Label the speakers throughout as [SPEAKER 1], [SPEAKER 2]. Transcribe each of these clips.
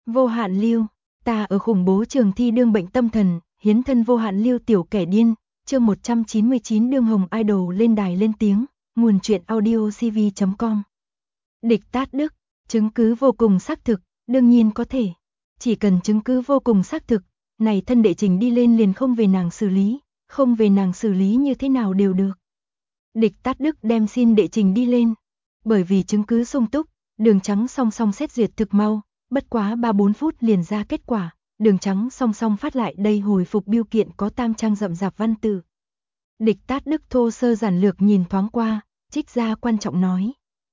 [SPEAKER 1] Vô hạn lưu, ta ở khủng bố trường thi đương bệnh tâm thần, hiến thân vô hạn lưu tiểu kẻ điên, chương 199 đương hồng idol lên đài lên tiếng, nguồn truyện audio cv.com. Địch Tát Đức, chứng cứ vô cùng xác thực, đương nhiên có thể. Chỉ cần chứng cứ vô cùng xác thực, này thân đệ trình đi lên liền không về nàng xử lý, không về nàng xử lý như thế nào đều được. Địch Tát Đức đem xin đệ trình đi lên, bởi vì chứng cứ sung túc, đường trắng song song xét duyệt thực mau, bất quá 3-4 phút liền ra kết quả, đường trắng song song phát lại đây hồi phục biêu kiện có tam trang rậm rạp văn tự. Địch Tát Đức thô sơ giản lược nhìn thoáng qua, trích ra quan trọng nói.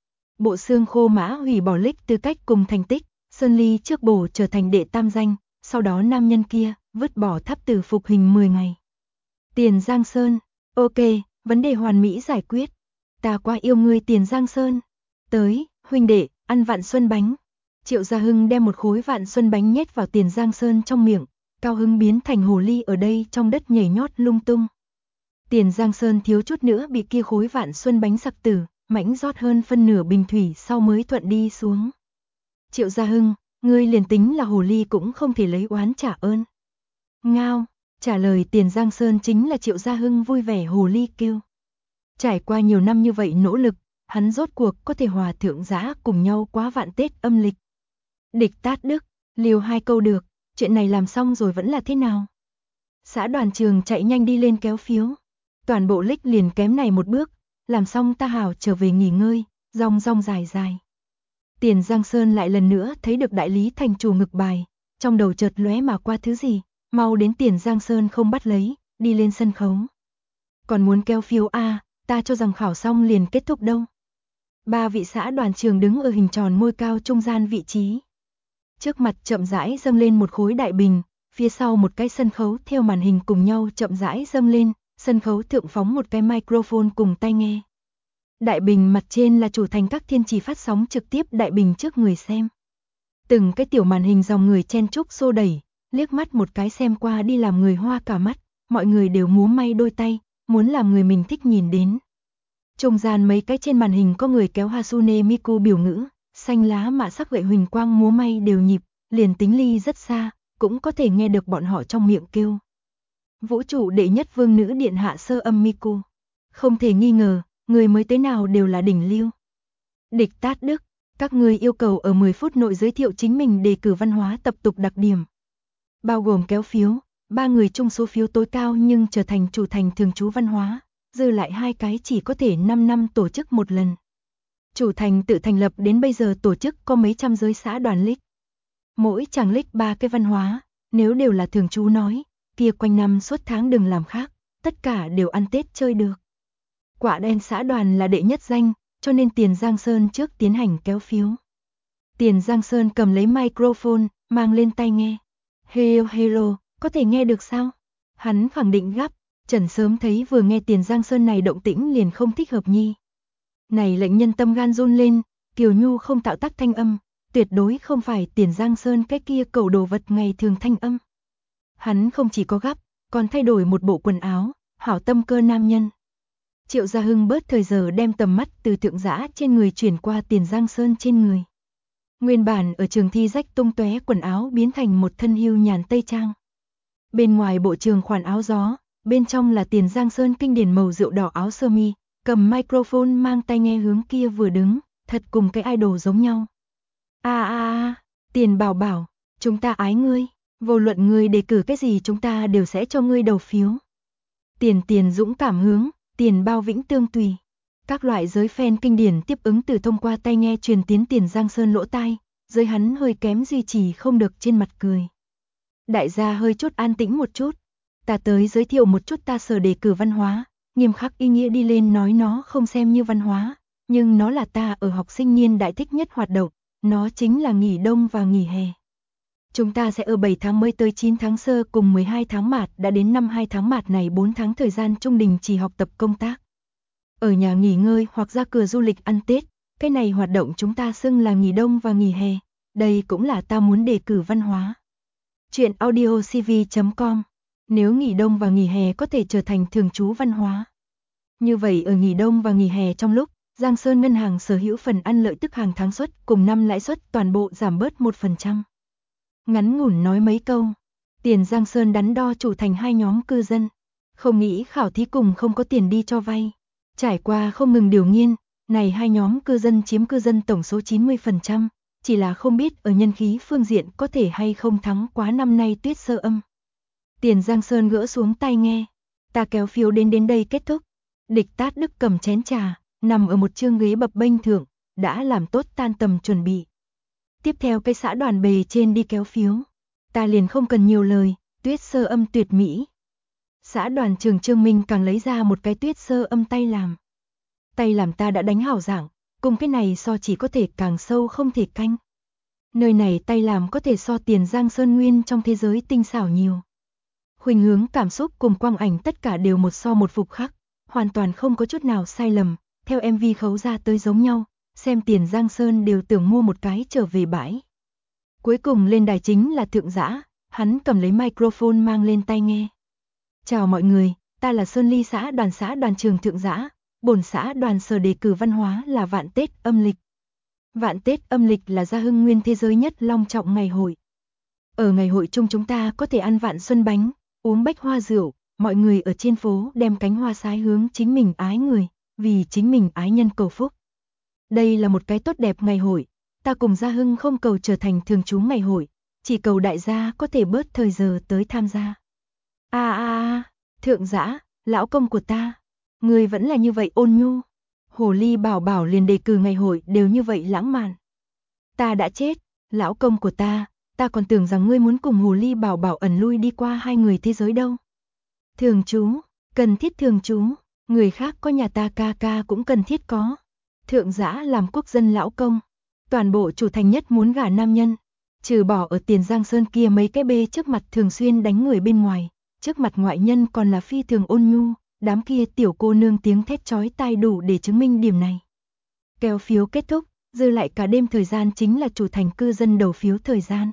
[SPEAKER 1] Bộ xương khô mã hủy bỏ lích tư cách cùng thành tích, Sơn Ly trước bổ trở thành đệ tam danh, sau đó nam nhân kia vứt bỏ tháp tử phục hình 10 ngày. Tiền Giang Sơn, ok, vấn đề hoàn mỹ giải quyết. Ta quá yêu ngươi Tiền Giang Sơn. Tới, huynh đệ, ăn vạn xuân bánh. Triệu Gia Hưng đem một khối vạn xuân bánh nhét vào Tiền Giang Sơn trong miệng, cao hứng biến thành hồ ly ở đây trong đất nhảy nhót lung tung. Tiền Giang Sơn thiếu chút nữa bị kia khối vạn xuân bánh sặc tử, mãnh rót hơn phân nửa bình thủy sau mới thuận đi xuống. Triệu Gia Hưng, ngươi liền tính là hồ ly cũng không thể lấy oán trả ơn. Ngao, trả lời Tiền Giang Sơn chính là Triệu Gia Hưng vui vẻ hồ ly kêu. Trải qua nhiều năm như vậy nỗ lực, hắn rốt cuộc có thể hòa thượng giá cùng nhau quá vạn Tết âm lịch. Địch Tát Đức, liều 2 câu được, chuyện này làm xong rồi vẫn là thế nào? Xã đoàn trường chạy nhanh đi lên kéo phiếu. Toàn bộ lích liền kém này một bước, làm xong ta hảo trở về nghỉ ngơi, rong rong dài dài. Tiền Giang Sơn lại lần nữa thấy được đại lý thành chủ ngực bài, trong đầu chợt lóe mà qua thứ gì, mau đến Tiền Giang Sơn không bắt lấy, đi lên sân khấu. Còn muốn kéo phiếu ta cho rằng khảo xong liền kết thúc đâu. 3 vị xã đoàn trường đứng ở hình tròn môi cao trung gian vị trí. Trước mặt chậm rãi dâng lên một khối đại bình, phía sau một cái sân khấu theo màn hình cùng nhau chậm rãi dâng lên, sân khấu thượng phóng một cái microphone cùng tai nghe. Đại bình mặt trên là chủ thành các thiên trì phát sóng trực tiếp đại bình trước người xem. Từng cái tiểu màn hình dòng người chen chúc xô đẩy, liếc mắt một cái xem qua đi làm người hoa cả mắt, mọi người đều múa may đôi tay, muốn làm người mình thích nhìn đến. Trung gian mấy cái trên màn hình có người kéo Hasune Miku biểu ngữ, xanh lá mạ sắc gậy huỳnh quang múa may đều nhịp, liền tính ly rất xa, cũng có thể nghe được bọn họ trong miệng kêu. Vũ trụ đệ nhất vương nữ điện hạ sơ âm Miku. Không thể nghi ngờ, người mới tới nào đều là đỉnh lưu. Địch Tát Đức, các ngươi yêu cầu ở 10 phút nội giới thiệu chính mình đề cử văn hóa tập tục đặc điểm. Bao gồm kéo phiếu, 3 người chung số phiếu tối cao nhưng trở thành chủ thành thường trú văn hóa, dư lại 2 cái chỉ có thể 5 năm tổ chức một lần. Chủ thành tự thành lập đến bây giờ tổ chức có mấy trăm giới xã đoàn lích. Mỗi chàng lích 3 cái văn hóa, nếu đều là thường trú nói, kia quanh năm suốt tháng đừng làm khác, tất cả đều ăn Tết chơi được. Quả đen xã đoàn là đệ nhất danh, cho nên Tiền Giang Sơn trước tiến hành kéo phiếu. Tiền Giang Sơn cầm lấy microphone, mang lên tai nghe. Hello hello, có thể nghe được sao? Hắn khẳng định gấp, Trần sớm thấy vừa nghe Tiền Giang Sơn này động tĩnh liền không thích hợp nhi. Này lệnh nhân tâm gan run lên, Kiều Nhu không tạo tác thanh âm, tuyệt đối không phải Tiền Giang Sơn cái kia cầu đồ vật ngày thường thanh âm. Hắn không chỉ có gấp, còn thay đổi một bộ quần áo, hảo tâm cơ nam nhân. Triệu Gia Hưng bớt thời giờ đem tầm mắt từ thượng giã trên người chuyển qua Tiền Giang Sơn trên người. Nguyên bản ở trường thi rách tung tóe quần áo biến thành một thân hưu nhàn tây trang. Bên ngoài bộ trường khoản áo gió, bên trong là Tiền Giang Sơn kinh điển màu rượu đỏ áo sơ mi, cầm microphone mang tai nghe hướng kia vừa đứng, thật cùng cái idol giống nhau. Tiền bảo bảo, chúng ta ái ngươi, vô luận ngươi đề cử cái gì chúng ta đều sẽ cho ngươi đầu phiếu. Tiền dũng cảm hướng, Tiền bao vĩnh tương tùy. Các loại giới fan kinh điển tiếp ứng từ thông qua tai nghe truyền tiến Tiền Giang Sơn lỗ tai, giới hắn hơi kém duy trì không được trên mặt cười. Đại gia hơi chút an tĩnh một chút, ta tới giới thiệu một chút ta sở đề cử văn hóa, nghiêm khắc ý nghĩa đi lên nói nó không xem như văn hóa, nhưng nó là ta ở học sinh niên đại thích nhất hoạt động, nó chính là nghỉ đông và nghỉ hè. Chúng ta sẽ ở 7 tháng mới tới 9 tháng sơ cùng 12 tháng mạt đã đến năm 2 tháng mạt này 4 tháng thời gian trung đình chỉ học tập công tác. Ở nhà nghỉ ngơi hoặc ra cửa du lịch ăn Tết, cái này hoạt động chúng ta xưng là nghỉ đông và nghỉ hè, đây cũng là ta muốn đề cử văn hóa. Chuyện audio cv.com. Nếu nghỉ đông và nghỉ hè có thể trở thành thường trú văn hóa. Như vậy ở nghỉ đông và nghỉ hè trong lúc, Giang Sơn Ngân hàng sở hữu phần ăn lợi tức hàng tháng suất cùng năm lãi suất toàn bộ giảm bớt 1%. ngắn ngủn nói mấy câu. Tiền Giang Sơn đắn đo chủ thành hai nhóm cư dân. Không nghĩ khảo thí cùng không có tiền đi cho vay. Trải qua không ngừng điều nghiên, này hai nhóm cư dân chiếm cư dân tổng số 90%, chỉ là không biết ở nhân khí phương diện có thể hay không thắng quá năm nay tuyết sơ âm. Tiền Giang Sơn gỡ xuống tai nghe. Ta kéo phiếu đến đây kết thúc. Địch Tát Đức cầm chén trà, nằm ở một chương ghế bập bênh thượng, đã làm tốt tan tầm chuẩn bị. Tiếp theo cái xã đoàn bề trên đi kéo phiếu. Ta liền không cần nhiều lời, tuyết sơ âm tuyệt mỹ. Xã đoàn trường Trương Minh càng lấy ra một cái tuyết sơ âm tay làm. Tay làm ta đã đánh hảo dạng, cùng cái này so chỉ có thể càng sâu không thể canh. Nơi này tay làm có thể so Tiền Giang Sơn nguyên trong thế giới tinh xảo nhiều. Khuynh hướng cảm xúc cùng quang ảnh tất cả đều một so một phục khắc, hoàn toàn không có chút nào sai lầm, theo MV khấu ra tới giống nhau, xem Tiền Giang Sơn đều tưởng mua một cái trở về bãi. Cuối cùng lên đài chính là Thượng Dã, hắn cầm lấy microphone mang lên tai nghe. Chào mọi người, ta là Sơn Ly xã đoàn trường Thượng Dã, bổn xã đoàn sở đề cử văn hóa là Vạn Tết âm lịch. Vạn Tết âm lịch là gia hưng nguyên thế giới nhất long trọng ngày hội. Ở ngày hội chung chúng ta có thể ăn vạn xuân bánh, uống bách hoa rượu, mọi người ở trên phố đem cánh hoa sái hướng chính mình ái người, vì chính mình ái nhân cầu phúc. Đây là một cái tốt đẹp ngày hội, ta cùng Gia Hưng không cầu trở thành thường trú ngày hội, chỉ cầu đại gia có thể bớt thời giờ tới tham gia. Thượng Dã, lão công của ta, người vẫn là như vậy ôn nhu. Hồ ly bảo bảo liền đề cử ngày hội đều như vậy lãng mạn. Ta đã chết, lão công của ta còn tưởng rằng ngươi muốn cùng hồ ly bảo bảo ẩn lui đi qua hai người thế giới đâu. Thường trú, cần thiết thường trú, người khác có nhà ta ca ca cũng cần thiết có. Thượng Dã làm quốc dân lão công, toàn bộ chủ thành nhất muốn gả nam nhân, trừ bỏ ở Tiền Giang Sơn kia mấy cái bê trước mặt thường xuyên đánh người bên ngoài, trước mặt ngoại nhân còn là phi thường ôn nhu, đám kia tiểu cô nương tiếng thét chói tai đủ để chứng minh điểm này. Kéo phiếu kết thúc, dư lại cả đêm thời gian chính là chủ thành cư dân đầu phiếu thời gian.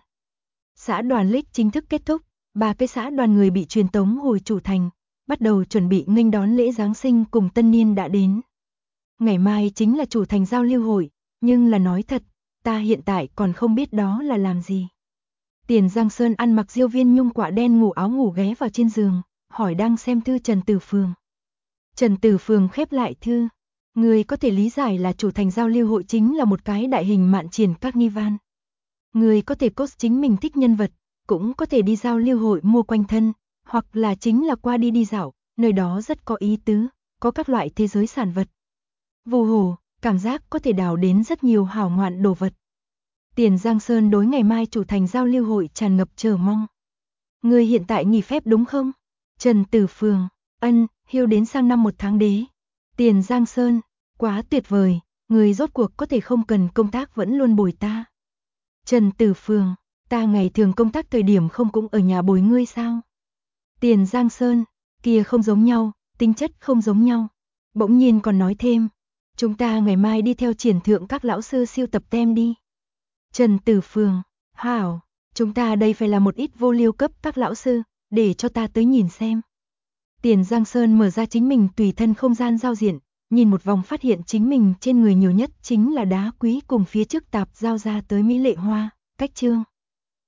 [SPEAKER 1] Xã đoàn lích chính thức kết thúc, 3 cái xã đoàn người bị truyền tống hồi chủ thành, bắt đầu chuẩn bị nghênh đón lễ Giáng sinh cùng tân niên đã đến. Ngày mai chính là chủ thành giao lưu hội, nhưng là nói thật, ta hiện tại còn không biết đó là làm gì. Tiền Giang Sơn ăn mặc diêu viên nhung quả đen ngủ áo ngủ ghé vào trên giường, hỏi đang xem thư Trần Tử Phường. Trần Tử Phường khép lại thư, người có thể lý giải là chủ thành giao lưu hội chính là một cái đại hình mạn triển carnival. Người có thể post chính mình thích nhân vật, cũng có thể đi giao lưu hội mua quanh thân, hoặc là chính là qua đi dạo, nơi đó rất có ý tứ, có các loại thế giới sản vật. Vù hồ, cảm giác có thể đào đến rất nhiều hảo ngoạn đồ vật. Tiền Giang Sơn đối ngày mai chủ thành giao lưu hội tràn ngập chờ mong. Người hiện tại nghỉ phép đúng không? Trần Tử Phường, hiu đến sang năm 1 tháng đế. Tiền Giang Sơn, quá tuyệt vời, người rốt cuộc có thể không cần công tác vẫn luôn bồi ta. Trần Tử Phường, ta ngày thường công tác thời điểm không cũng ở nhà bồi ngươi sao? Tiền Giang Sơn, kia không giống nhau, tính chất không giống nhau. Bỗng nhiên còn nói thêm, chúng ta ngày mai đi theo triển thượng các lão sư siêu tập tem đi. Trần Tử Phường, hảo, chúng ta đây phải là một ít vô liêu cấp các lão sư, để cho ta tới nhìn xem. Tiền Giang Sơn mở ra chính mình tùy thân không gian giao diện, nhìn một vòng phát hiện chính mình trên người nhiều nhất chính là đá quý cùng phía trước tạp giao ra tới mỹ lệ hoa, cách chương.